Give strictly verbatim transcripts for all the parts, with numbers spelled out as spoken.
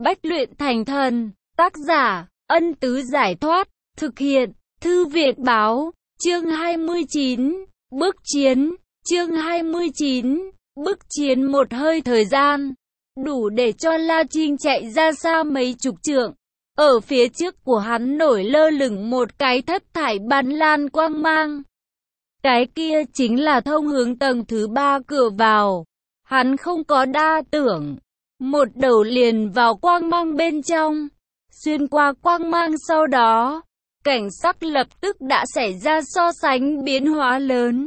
Bách luyện thành thần. Tác giả, Ân Tứ Giải Thoát. Thực hiện, Thư Việt Báo. Chương hai mươi chín. Bước chiến. Chương hai mươi chín. Bước chiến. Một hơi thời gian đủ để cho La Trinh chạy ra xa mấy chục trượng. Ở phía trước của hắn nổi lơ lửng một cái thất thải ban lan quang mang. Cái kia chính là thông hướng tầng thứ ba cửa vào. Hắn không có đa tưởng, một đầu liền vào quang mang bên trong. Xuyên qua quang mang sau đó, cảnh sắc lập tức đã xảy ra so sánh biến hóa lớn.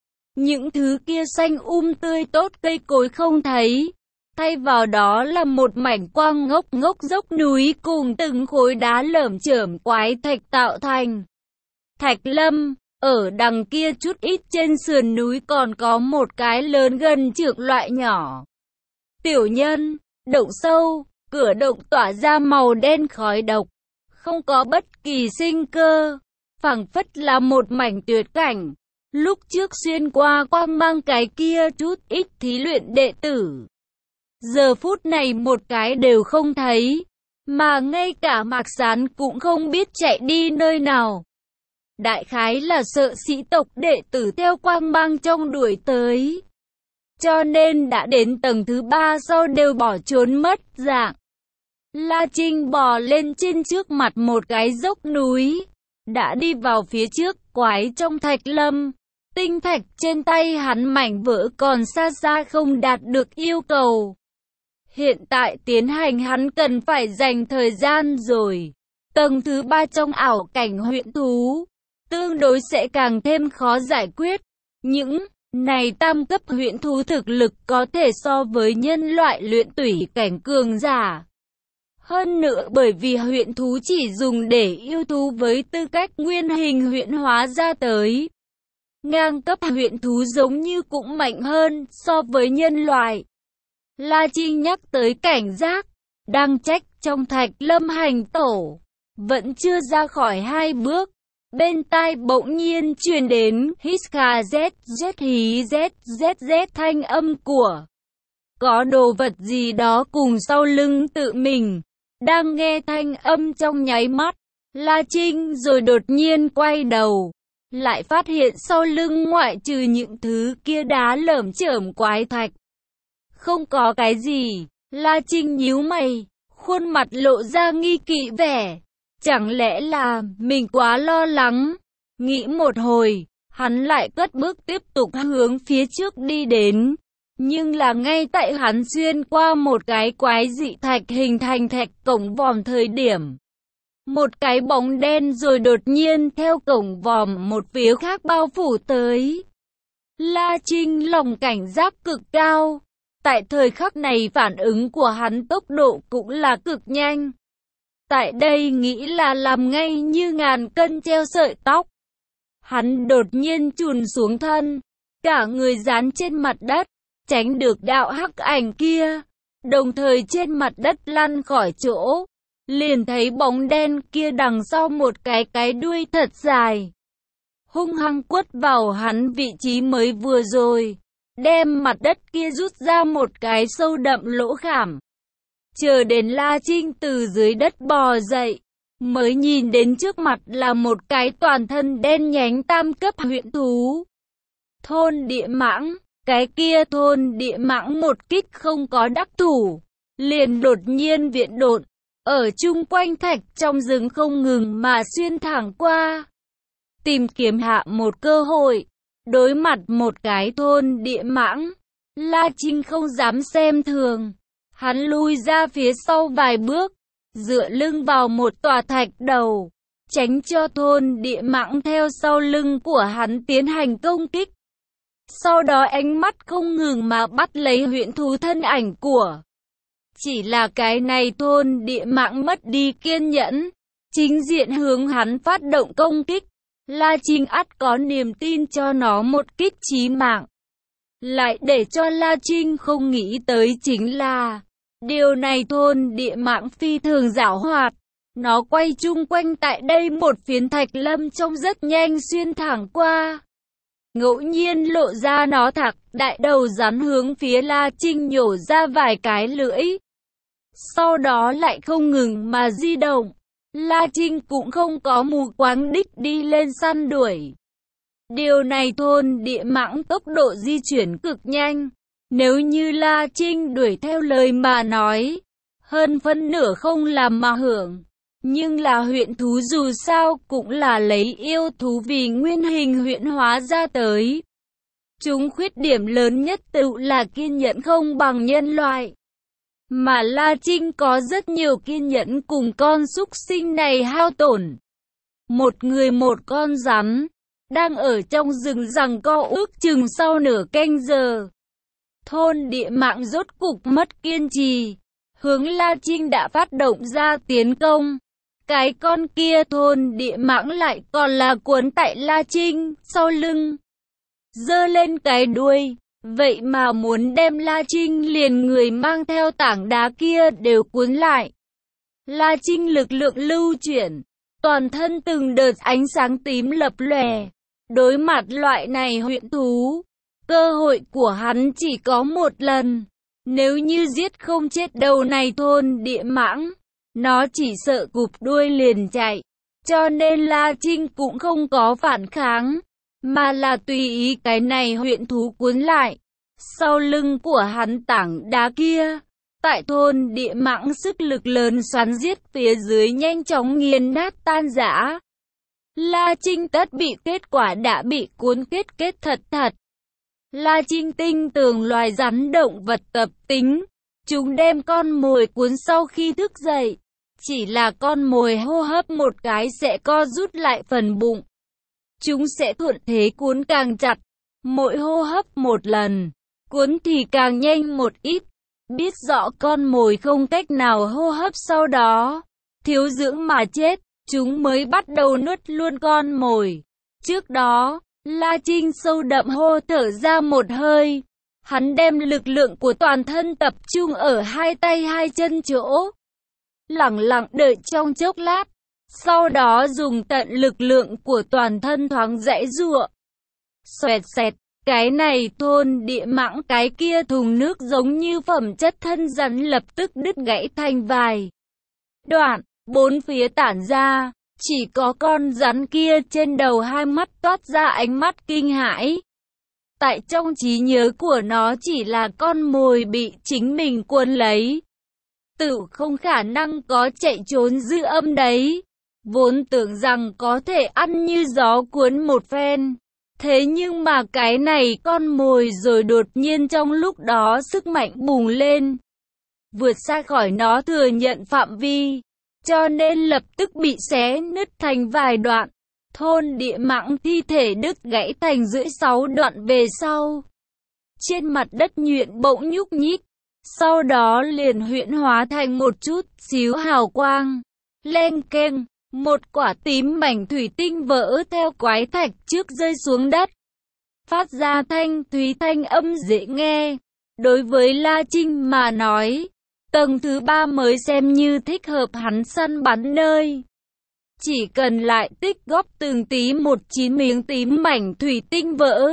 Những thứ kia xanh um tươi tốt cây cối không thấy, thay vào đó là một mảnh quang ngốc ngốc dốc núi cùng từng khối đá lởm chởm quái thạch tạo thành. Thạch lâm, ở đằng kia chút ít trên sườn núi còn có một cái lớn gần trượng loại nhỏ. Tiểu nhân, động sâu, cửa động tỏa ra màu đen khói độc, không có bất kỳ sinh cơ, phảng phất là một mảnh tuyệt cảnh. Lúc trước xuyên qua quang mang cái kia chút ít thí luyện đệ tử, giờ phút này một cái đều không thấy, mà ngay cả Mạc Sán cũng không biết chạy đi nơi nào. Đại khái là sợ sĩ tộc đệ tử theo quang mang trong đuổi tới, cho nên đã đến tầng thứ ba sau đều bỏ trốn mất dạng. La Trinh bò lên trên trước mặt một cái dốc núi, đã đi vào phía trước quái trong thạch lâm. Tinh thạch trên tay hắn mảnh vỡ còn xa xa không đạt được yêu cầu. Hiện tại tiến hành hắn cần phải dành thời gian rồi. Tầng thứ ba trong ảo cảnh huyễn thú, tương đối sẽ càng thêm khó giải quyết. Những này tam cấp huyễn thú thực lực có thể so với nhân loại luyện tủy cảnh cường giả. Hơn nữa bởi vì huyễn thú chỉ dùng để yêu thú với tư cách nguyên hình huyễn hóa ra tới. Ngang cấp huyễn thú giống như cũng mạnh hơn so với nhân loại. La Trinh nhắc tới cảnh giác, đang trách trong thạch lâm hành tổ, vẫn chưa ra khỏi hai bước. Bên tai bỗng nhiên truyền đến hít kha z z hí z z z thanh âm của có đồ vật gì đó cùng sau lưng tự mình. Đang nghe thanh âm trong nháy mắt, La Trinh rồi đột nhiên quay đầu, lại phát hiện sau lưng ngoại trừ những thứ kia đá lởm chởm quái thạch, không có cái gì. La Trinh nhíu mày, khuôn mặt lộ ra nghi kỵ vẻ. Chẳng lẽ là mình quá lo lắng? Nghĩ một hồi, hắn lại cất bước tiếp tục hướng phía trước đi đến. Nhưng là ngay tại hắn xuyên qua một cái quái dị thạch hình thành thạch cổng vòm thời điểm, một cái bóng đen rồi đột nhiên theo cổng vòm một phía khác bao phủ tới. La Trinh lòng cảnh giác cực cao. Tại thời khắc này phản ứng của hắn tốc độ cũng là cực nhanh. Tại đây nghĩ là làm ngay như ngàn cân treo sợi tóc. Hắn đột nhiên chùn xuống thân, cả người dán trên mặt đất, tránh được đạo hắc ảnh kia. Đồng thời trên mặt đất lăn khỏi chỗ, liền thấy bóng đen kia đằng sau một cái cái đuôi thật dài, hung hăng quất vào hắn vị trí mới vừa rồi, đem mặt đất kia rút ra một cái sâu đậm lỗ khảm. Chờ đến La Trinh từ dưới đất bò dậy, mới nhìn đến trước mặt là một cái toàn thân đen nhánh tam cấp huyễn thú. Thôn địa mãng, cái kia thôn địa mãng một kích không có đắc thủ, liền đột nhiên viện độn, ở chung quanh thạch trong rừng không ngừng mà xuyên thẳng qua. Tìm kiếm hạ một cơ hội, đối mặt một cái thôn địa mãng, La Trinh không dám xem thường. Hắn lui ra phía sau vài bước, dựa lưng vào một tòa thạch đầu, tránh cho thôn địa mãng theo sau lưng của hắn tiến hành công kích. Sau đó ánh mắt không ngừng mà bắt lấy huyễn thú thân ảnh của. Chỉ là cái này thôn địa mãng mất đi kiên nhẫn, chính diện hướng hắn phát động công kích. La Trinh ắt có niềm tin cho nó một kích chí mạng. Lại để cho La Trinh không nghĩ tới chính là, điều này thôn địa mãng phi thường giảo hoạt. Nó quay chung quanh tại đây một phiến thạch lâm trong rất nhanh xuyên thẳng qua. Ngẫu nhiên lộ ra nó thẳng đại đầu rắn hướng phía La Trinh nhổ ra vài cái lưỡi. sau đó lại không ngừng mà di động. La Trinh cũng không có mù quáng đích đi lên săn đuổi. Điều này thôn địa mãng tốc độ di chuyển cực nhanh. Nếu như La Trinh đuổi theo lời mà nói, hơn phân nửa không làm mà hưởng. Nhưng là huyện thú dù sao cũng là lấy yêu thú vì nguyên hình huyện hóa ra tới. Chúng khuyết điểm lớn nhất tự là kiên nhẫn không bằng nhân loại. Mà La Trinh có rất nhiều kiên nhẫn cùng con súc sinh này hao tổn. Một người một con rắn, đang ở trong rừng giằng co ước chừng sau nửa canh giờ. Thôn địa mãng rốt cục mất kiên trì, hướng La Trinh đã phát động ra tiến công. Cái con kia thôn địa mãng lại còn là cuốn tại La Trinh sau lưng, giơ lên cái đuôi, vậy mà muốn đem La Trinh liền người mang theo tảng đá kia đều cuốn lại. La Trinh lực lượng lưu chuyển, toàn thân từng đợt ánh sáng tím lập lòe. Đối mặt loại này huyện thú, cơ hội của hắn chỉ có một lần. Nếu như giết không chết đầu này thôn địa mãng, nó chỉ sợ cụp đuôi liền chạy. Cho nên La Trinh cũng không có phản kháng, mà là tùy ý cái này huyện thú cuốn lại. Sau lưng của hắn tảng đá kia, tại thôn địa mãng sức lực lớn xoắn giết phía dưới nhanh chóng nghiền nát tan rã. La Trinh tất bị kết quả đã bị cuốn kết kết thật thật. La Trinh tinh tường loài rắn động vật tập tính, chúng đem con mồi cuốn sau khi thức dậy. Chỉ là con mồi hô hấp một cái sẽ co rút lại phần bụng. Chúng sẽ thuận thế cuốn càng chặt, mỗi hô hấp một lần, cuốn thì càng nhanh một ít. Biết rõ con mồi không cách nào hô hấp sau đó, thiếu dưỡng mà chết, chúng mới bắt đầu nuốt luôn con mồi. Trước đó, La Trinh sâu đậm hô thở ra một hơi. Hắn đem lực lượng của toàn thân tập trung ở hai tay hai chân chỗ. Lặng lặng đợi trong chốc lát, sau đó dùng tận lực lượng của toàn thân thoáng giãy giụa. Xoẹt xẹt, cái này thôn địa mãng cái kia thùng nước giống như phẩm chất thân rắn lập tức đứt gãy thành vài đoạn, bốn phía tản ra, chỉ có con rắn kia trên đầu hai mắt toát ra ánh mắt kinh hãi. Tại trong trí nhớ của nó chỉ là con mồi bị chính mình cuốn lấy. Tự không khả năng có chạy trốn dư âm đấy. Vốn tưởng rằng có thể ăn như gió cuốn một phen. Thế nhưng mà cái này con mồi rồi đột nhiên trong lúc đó sức mạnh bùng lên. Vượt xa khỏi nó thừa nhận phạm vi. Cho nên lập tức bị xé nứt thành vài đoạn. Thôn địa mãng thi thể đứt gãy thành rưỡi sáu đoạn về sau. Trên mặt đất nhuyễn bỗng nhúc nhích. Sau đó liền huyễn hóa thành một chút xíu hào quang. Len keng, một quả tím mảnh thủy tinh vỡ theo quái thạch trước rơi xuống đất. Phát ra thanh thúy thanh âm dễ nghe. Đối với La Trinh mà nói, tầng thứ ba mới xem như thích hợp hắn săn bắn nơi. Chỉ cần lại tích góp từng tí một chín miếng tím mảnh thủy tinh vỡ,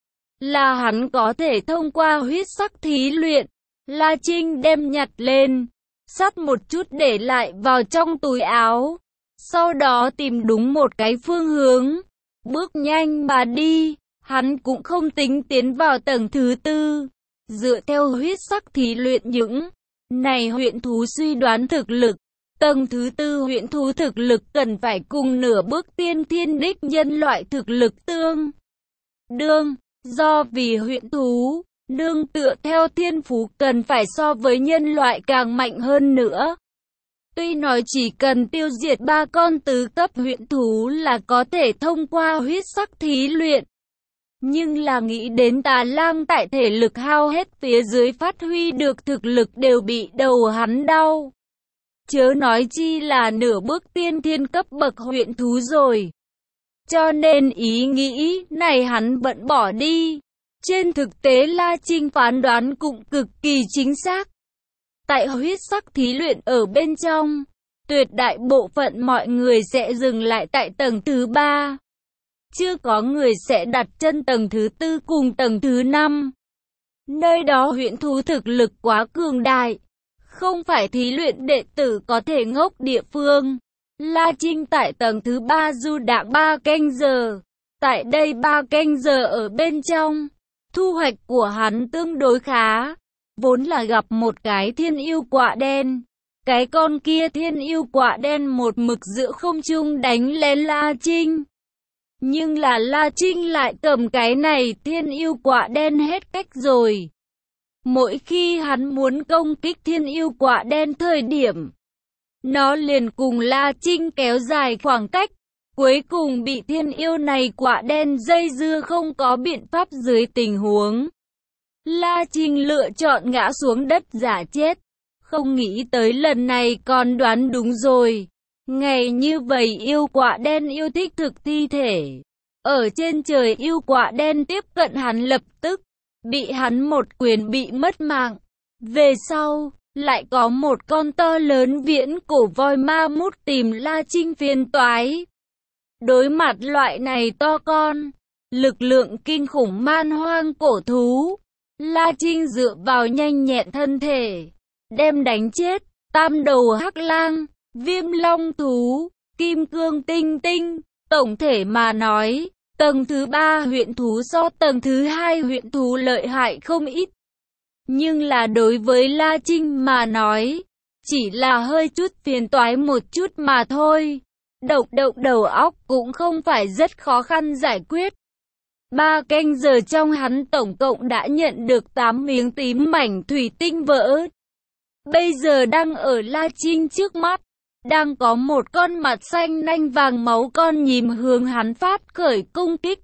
là hắn có thể thông qua huyết sắc thí luyện. La Trinh đem nhặt lên, sắt một chút để lại vào trong túi áo. Sau đó tìm đúng một cái phương hướng, bước nhanh mà đi. Hắn cũng không tính tiến vào tầng thứ tư. Dựa theo huyết sắc thí luyện những này huyện thú suy đoán thực lực, tầng thứ tư huyện thú thực lực cần phải cùng nửa bước tiên thiên đích nhân loại thực lực tương đương. Do vì huyện thú nương tựa theo thiên phú cần phải so với nhân loại càng mạnh hơn nữa. Tuy nói chỉ cần tiêu diệt ba con tứ cấp huyện thú là có thể thông qua huyết sắc thí luyện. Nhưng là nghĩ đến Tà Lang tại thể lực hao hết phía dưới phát huy được thực lực đều bị đầu hắn đau. Chớ nói chi là nửa bước tiên thiên cấp bậc huyện thú rồi. Cho nên ý nghĩ này hắn vẫn bỏ đi. Trên thực tế La Trinh phán đoán cũng cực kỳ chính xác. Tại huyết sắc thí luyện ở bên trong, tuyệt đại bộ phận mọi người sẽ dừng lại tại tầng thứ ba. Chưa có người sẽ đặt chân tầng thứ tư cùng tầng thứ năm. Nơi đó huyện thú thực lực quá cường đại, Không phải thí luyện đệ tử có thể ngốc địa phương. La Trinh tại tầng thứ ba du đãng ba canh giờ. Tại đây ba canh giờ ở bên trong, thu hoạch của hắn tương đối khá. Vốn là gặp một cái thiên yêu quạ đen. Cái con kia thiên yêu quạ đen một mực giữa không trung đánh lén La Trinh. Nhưng là La Trinh lại cầm cái này thiên yêu quạ đen hết cách rồi. Mỗi khi hắn muốn công kích thiên yêu quạ đen thời điểm, nó liền cùng La Trinh kéo dài khoảng cách. Cuối cùng bị thiên yêu này quạ đen dây dưa không có biện pháp dưới tình huống. La Trinh lựa chọn ngã xuống đất giả chết. Không nghĩ tới lần này còn đoán đúng rồi. Ngày như vậy yêu quạ đen yêu thích thực thi thể. Ở trên trời yêu quạ đen tiếp cận hắn lập tức. Bị hắn một quyền bị mất mạng. Về sau, lại có một con to lớn viễn cổ voi ma mút tìm La Trinh phiền toái. Đối mặt loại này to con, lực lượng kinh khủng man hoang cổ thú, La Trinh dựa vào nhanh nhẹn thân thể, đem đánh chết tam đầu hắc lang, viêm long thú, kim cương tinh tinh. Tổng thể mà nói, tầng thứ ba huyện thú so tầng thứ hai huyện thú lợi hại không ít. Nhưng là đối với La Trinh mà nói, chỉ là hơi chút phiền toái một chút mà thôi. Động động đầu óc cũng không phải rất khó khăn giải quyết. Ba canh giờ trong hắn tổng cộng đã nhận được tám miếng tím mảnh thủy tinh vỡ. Bây giờ đang ở La Trinh trước mắt, đang có một con mặt xanh nanh vàng máu con nhím hướng hắn phát khởi công kích.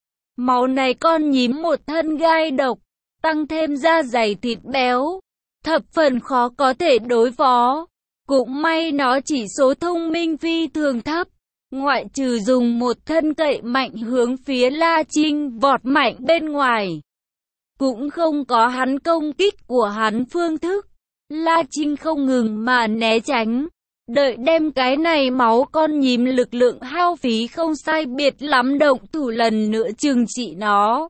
Máu này con nhím một thân gai độc, tăng thêm da dày thịt béo, thập phần khó có thể đối phó. Cũng may nó chỉ số thông minh phi thường thấp, ngoại trừ dùng một thân cậy mạnh hướng phía La Trinh vọt mạnh bên ngoài. Cũng không có hắn công kích của hắn phương thức. La Trinh không ngừng mà né tránh, đợi đem cái này máu con nhím lực lượng hao phí không sai biệt lắm động thủ lần nữa trừng trị nó.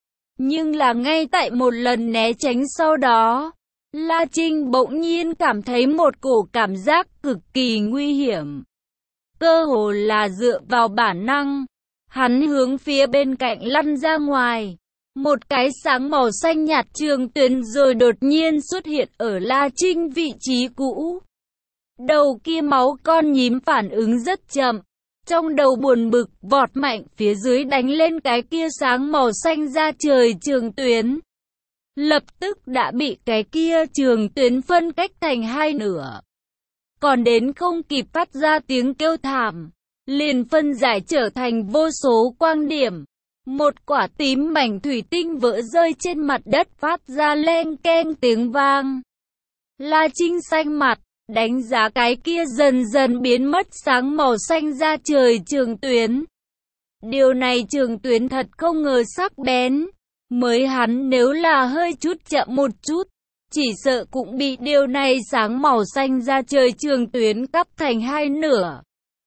Nhưng là ngay tại một lần né tránh sau đó, La Trinh bỗng nhiên cảm thấy một cổ cảm giác cực kỳ nguy hiểm. Cơ hồ là dựa vào bản năng, hắn hướng phía bên cạnh lăn ra ngoài. Một cái sáng màu xanh nhạt trường tuyến rồi đột nhiên xuất hiện ở La Trinh vị trí cũ. Đầu kia máu con nhím phản ứng rất chậm. Trong đầu buồn bực vọt mạnh phía dưới đánh lên cái kia sáng màu xanh ra trời trường tuyến. Lập tức đã bị cái kia trường tuyến phân cách thành hai nửa. Còn đến không kịp phát ra tiếng kêu thảm, liền phân giải trở thành vô số quang điểm. Một quả tím mảnh thủy tinh vỡ rơi trên mặt đất phát ra leng keng tiếng vang. La Trinh xanh mặt, đánh giá cái kia dần dần biến mất sáng màu xanh ra trời trường tuyến. Điều này trường tuyến thật không ngờ sắc bén. Mới hắn nếu là hơi chút chậm một chút, chỉ sợ cũng bị điều này sáng màu xanh ra trời trường tuyến cắt thành hai nửa.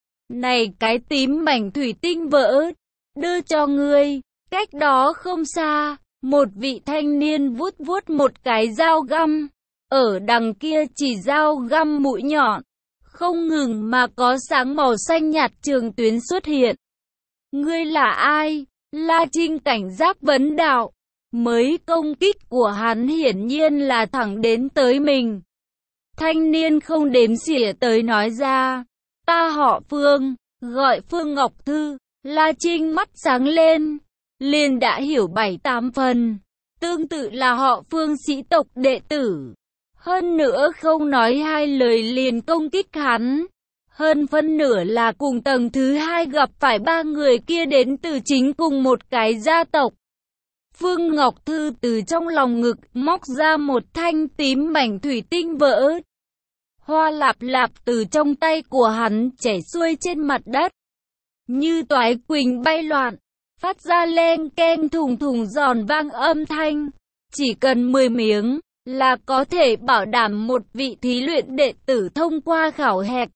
Này cái tím mảnh thủy tinh vỡ, đưa cho ngươi. Cách đó không xa, một vị thanh niên vuốt vuốt một cái dao găm. Ở đằng kia chỉ dao găm mũi nhọn, không ngừng mà có sáng màu xanh nhạt trường tuyến xuất hiện. Ngươi là ai? La Trinh cảnh giác vấn đạo. Mới công kích của hắn hiển nhiên là thẳng đến tới mình. Thanh niên không đếm xỉa tới nói ra. Ta họ Phương, gọi Phương Ngọc Thư. La Trinh mắt sáng lên, liền đã hiểu bảy tám phần. Tương tự là họ Phương sĩ tộc đệ tử. Hơn nữa không nói hai lời liền công kích hắn. Hơn phân nửa là cùng tầng thứ hai gặp phải ba người kia đến từ chính cùng một cái gia tộc. Phương Ngọc Thư từ trong lòng ngực móc ra một thanh tím mảnh thủy tinh vỡ. Hoa lạp lạp từ trong tay của hắn chảy xuôi trên mặt đất. Như toái quỳnh bay loạn, phát ra len keng thùng thùng giòn vang âm thanh. Chỉ cần mười miếng là có thể bảo đảm một vị thí luyện đệ tử thông qua khảo hạch.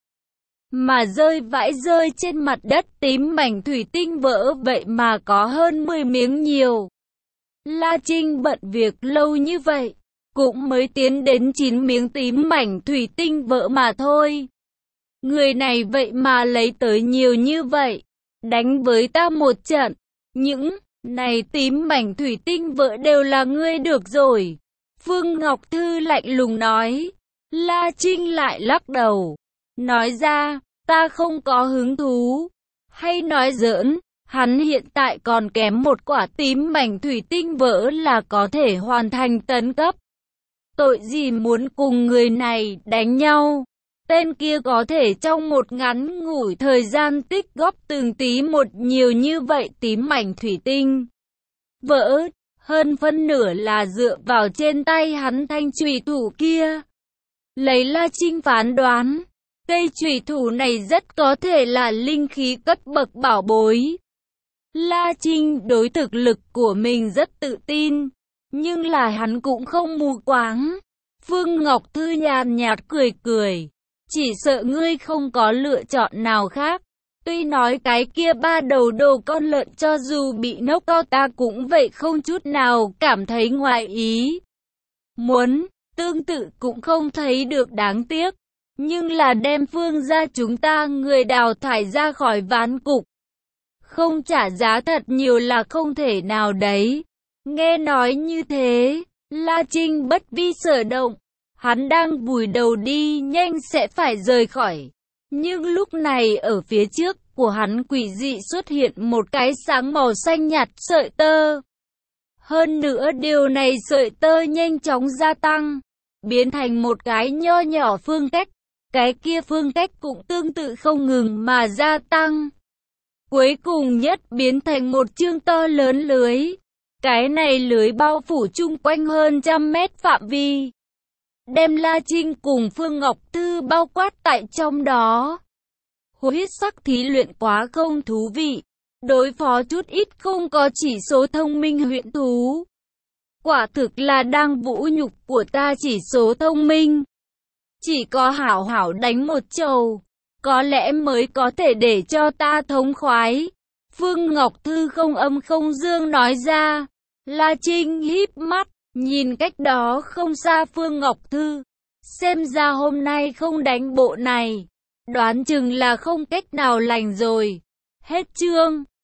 Mà rơi vãi rơi trên mặt đất tím mảnh thủy tinh vỡ vậy mà có hơn mười miếng nhiều. La Trinh bận việc lâu như vậy, cũng mới tiến đến chín miếng tím mảnh thủy tinh vỡ mà thôi. Người này vậy mà lấy tới nhiều như vậy, đánh với ta một trận, những này tím mảnh thủy tinh vỡ đều là ngươi được rồi. Phương Ngọc Thư lạnh lùng nói. La Trinh lại lắc đầu, nói ra, ta không có hứng thú. Hay nói giỡn, hắn hiện tại còn kém một quả tím mảnh thủy tinh vỡ là có thể hoàn thành tấn cấp. Tội gì muốn cùng người này đánh nhau? Tên kia có thể trong một ngắn ngủi thời gian tích góp từng tí một nhiều như vậy tím mảnh thủy tinh vỡ, hơn phân nửa là dựa vào trên tay hắn thanh chùy thủ kia. Lấy La Trinh phán đoán, cây chùy thủ này rất có thể là linh khí cấp bậc bảo bối. La Trinh đối thực lực của mình rất tự tin, nhưng là hắn cũng không mù quáng. Phương Ngọc Thư nhàn nhạt cười cười, chỉ sợ ngươi không có lựa chọn nào khác. Tuy nói cái kia ba đầu đồ con lợn cho dù bị nốc cao ta cũng vậy không chút nào cảm thấy ngoại ý. Muốn, tương tự cũng không thấy được đáng tiếc. Nhưng là đem Phương gia chúng ta người đào thải ra khỏi ván cục. Không trả giá thật nhiều là không thể nào đấy. Nghe nói như thế, La Trinh bất vi sở động. Hắn đang vùi đầu đi nhanh sẽ phải rời khỏi. Nhưng lúc này ở phía trước của hắn quỷ dị xuất hiện một cái sáng màu xanh nhạt sợi tơ. Hơn nữa điều này sợi tơ nhanh chóng gia tăng, biến thành một cái nho nhỏ phương cách. Cái kia phương cách cũng tương tự không ngừng mà gia tăng. Cuối cùng nhất biến thành một chương to lớn lưới. Cái này lưới bao phủ chung quanh hơn trăm mét phạm vi, đem La Trinh cùng Phương Ngọc Thư bao quát tại trong đó. Huyết sắc thí luyện quá không thú vị, đối phó chút ít không có chỉ số thông minh huyễn thú. Quả thực là đang vũ nhục của ta chỉ số thông minh. Chỉ có hảo hảo đánh một chầu, có lẽ mới có thể để cho ta thống khoái. Phương Ngọc Thư không âm không dương nói ra. La Trinh híp mắt, nhìn cách đó không xa Phương Ngọc Thư. Xem ra hôm nay không đánh bộ này, đoán chừng là không cách nào lành rồi. Hết chương.